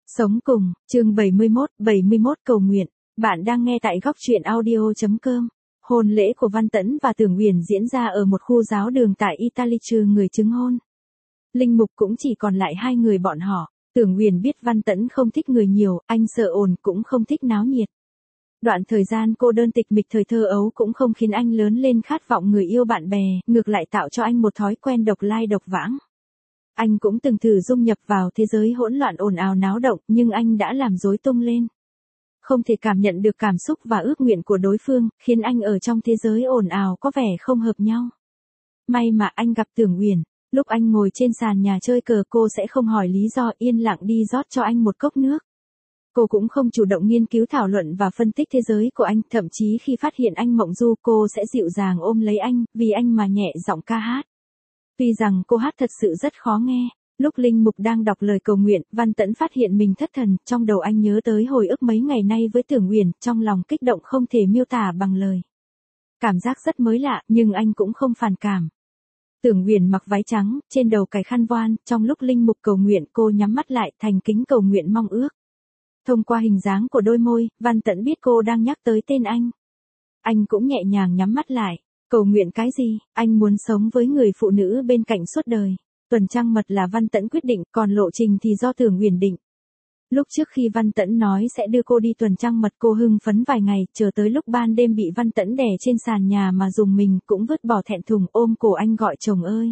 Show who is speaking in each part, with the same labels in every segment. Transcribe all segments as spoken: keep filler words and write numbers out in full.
Speaker 1: Sống cùng, chương bảy mươi mốt, bảy mươi mốt cầu nguyện. Bạn đang nghe tại góc truyện audio chấm com. Hôn lễ của Văn Tẫn và Tưởng Uyển diễn ra ở một khu giáo đường tại Italy trừ người chứng hôn. Linh mục cũng chỉ còn lại hai người bọn họ. Tưởng Uyển biết Văn Tẫn không thích người nhiều, anh sợ ồn cũng không thích náo nhiệt. Đoạn thời gian cô đơn tịch mịch thời thơ ấu cũng không khiến anh lớn lên khát vọng người yêu bạn bè, ngược lại tạo cho anh một thói quen độc lai độc vãng. Anh cũng từng thử dung nhập vào thế giới hỗn loạn ồn ào náo động, nhưng anh đã làm rối tung lên. Không thể cảm nhận được cảm xúc và ước nguyện của đối phương, khiến anh ở trong thế giới ồn ào có vẻ không hợp nhau. May mà anh gặp Tưởng Uyển, lúc anh ngồi trên sàn nhà chơi cờ cô sẽ không hỏi lý do, yên lặng đi rót cho anh một cốc nước. Cô cũng không chủ động nghiên cứu thảo luận và phân tích thế giới của anh, thậm chí khi phát hiện anh mộng du cô sẽ dịu dàng ôm lấy anh, vì anh mà nhẹ giọng ca hát. Tuy rằng cô hát thật sự rất khó nghe, lúc linh mục đang đọc lời cầu nguyện, Văn Tẫn phát hiện mình thất thần, trong đầu anh nhớ tới hồi ức mấy ngày nay với Tưởng Uyển, trong lòng kích động không thể miêu tả bằng lời. Cảm giác rất mới lạ, nhưng anh cũng không phản cảm. Tưởng Uyển mặc váy trắng, trên đầu cài khăn voan, trong lúc linh mục cầu nguyện cô nhắm mắt lại thành kính cầu nguyện mong ước. Thông qua hình dáng của đôi môi, Văn Tẫn biết cô đang nhắc tới tên anh. Anh cũng nhẹ nhàng nhắm mắt lại. Cầu nguyện cái gì? Anh muốn sống với người phụ nữ bên cạnh suốt đời. Tuần trăng mật là Văn Tẫn quyết định, còn lộ trình thì do Tưởng Uyển định. Lúc trước khi Văn Tẫn nói sẽ đưa cô đi tuần trăng mật cô hưng phấn vài ngày, chờ tới lúc ban đêm bị Văn Tẫn đè trên sàn nhà mà dùng mình cũng vứt bỏ thẹn thùng ôm cổ anh gọi chồng ơi.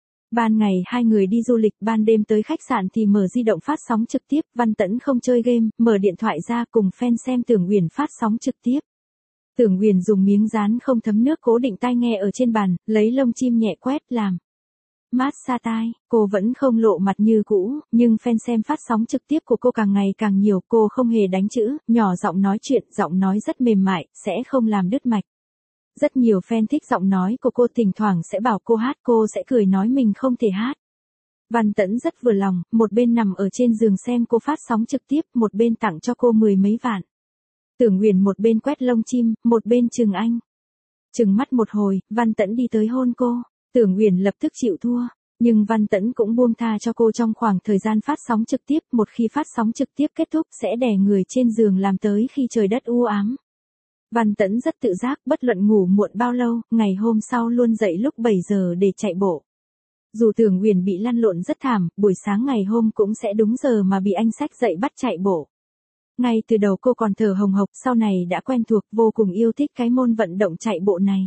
Speaker 1: Ban ngày hai người đi du lịch, ban đêm tới khách sạn thì mở di động phát sóng trực tiếp, Văn Tẫn không chơi game, mở điện thoại ra cùng fan xem Tưởng Uyển phát sóng trực tiếp. Tưởng Uyển dùng miếng dán không thấm nước cố định tai nghe ở trên bàn, lấy lông chim nhẹ quét làm mát xa tai. Cô vẫn không lộ mặt như cũ, nhưng fan xem phát sóng trực tiếp của cô càng ngày càng nhiều, cô không hề đánh chữ, nhỏ giọng nói chuyện, giọng nói rất mềm mại, sẽ không làm đứt mạch. Rất nhiều fan thích giọng nói của cô, thỉnh thoảng sẽ bảo cô hát, cô sẽ cười nói mình không thể hát. Văn Tẫn rất vừa lòng, một bên nằm ở trên giường xem cô phát sóng trực tiếp, một bên tặng cho cô mười mấy vạn. Tưởng Uyển một bên quét lông chim, một bên chừng anh. Chừng mắt một hồi, Văn Tẫn đi tới hôn cô. Tưởng Uyển lập tức chịu thua, nhưng Văn Tẫn cũng buông tha cho cô trong khoảng thời gian phát sóng trực tiếp, một khi phát sóng trực tiếp kết thúc sẽ đè người trên giường làm tới khi trời đất u ám. Văn Tẫn rất tự giác, bất luận ngủ muộn bao lâu, ngày hôm sau luôn dậy lúc bảy giờ để chạy bộ. Dù Tưởng Uyển bị lăn lộn rất thảm, buổi sáng ngày hôm cũng sẽ đúng giờ mà bị anh xách dậy bắt chạy bộ. Ngay từ đầu cô còn thở hồng hộc, sau này đã quen thuộc, vô cùng yêu thích cái môn vận động chạy bộ này.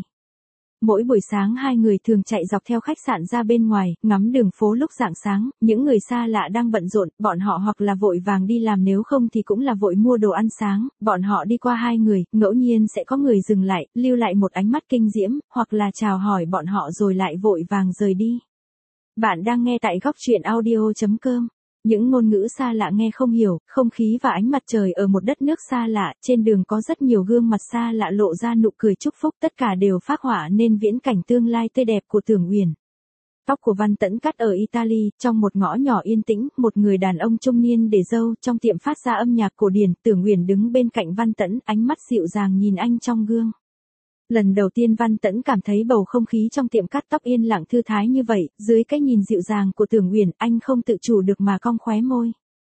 Speaker 1: Mỗi buổi sáng hai người thường chạy dọc theo khách sạn ra bên ngoài, ngắm đường phố lúc rạng sáng, những người xa lạ đang bận rộn, bọn họ hoặc là vội vàng đi làm nếu không thì cũng là vội mua đồ ăn sáng, bọn họ đi qua hai người, ngẫu nhiên sẽ có người dừng lại, lưu lại một ánh mắt kinh diễm, hoặc là chào hỏi bọn họ rồi lại vội vàng rời đi. Bạn đang nghe tại góc truyện audio chấm com. Những ngôn ngữ xa lạ nghe không hiểu, không khí và ánh mặt trời ở một đất nước xa lạ, trên đường có rất nhiều gương mặt xa lạ lộ ra nụ cười chúc phúc, tất cả đều phác họa nên viễn cảnh tương lai tươi đẹp của Tưởng Uyển. Tóc của Văn Tẫn cắt ở Italy, trong một ngõ nhỏ yên tĩnh, một người đàn ông trung niên để râu trong tiệm phát ra âm nhạc cổ điển, Tưởng Uyển đứng bên cạnh Văn Tẫn, ánh mắt dịu dàng nhìn anh trong gương. Lần đầu tiên Văn Tẫn cảm thấy bầu không khí trong tiệm cắt tóc yên lặng thư thái như vậy, dưới cái nhìn dịu dàng của Tưởng Uyển, anh không tự chủ được mà cong khóe môi.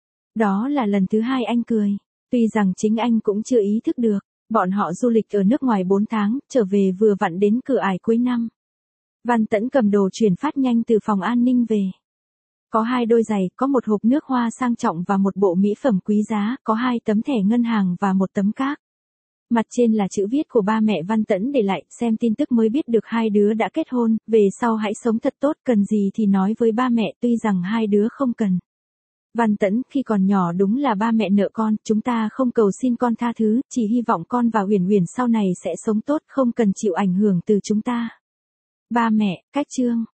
Speaker 1: Đó là lần thứ hai anh cười. Tuy rằng chính anh cũng chưa ý thức được, bọn họ du lịch ở nước ngoài bốn tháng, trở về vừa vặn đến cửa ải cuối năm. Văn Tẫn cầm đồ chuyển phát nhanh từ phòng an ninh về. Có hai đôi giày, có một hộp nước hoa sang trọng và một bộ mỹ phẩm quý giá, có hai tấm thẻ ngân hàng và một tấm cáp. Mặt trên là chữ viết của ba mẹ Văn Tẫn để lại, xem tin tức mới biết được hai đứa đã kết hôn, về sau hãy sống thật tốt, cần gì thì nói với ba mẹ, tuy rằng hai đứa không cần. Văn Tẫn, khi còn nhỏ đúng là ba mẹ nợ con, chúng ta không cầu xin con tha thứ, chỉ hy vọng con và Uyển Uyển sau này sẽ sống tốt, không cần chịu ảnh hưởng từ chúng ta. Ba mẹ, cách chương.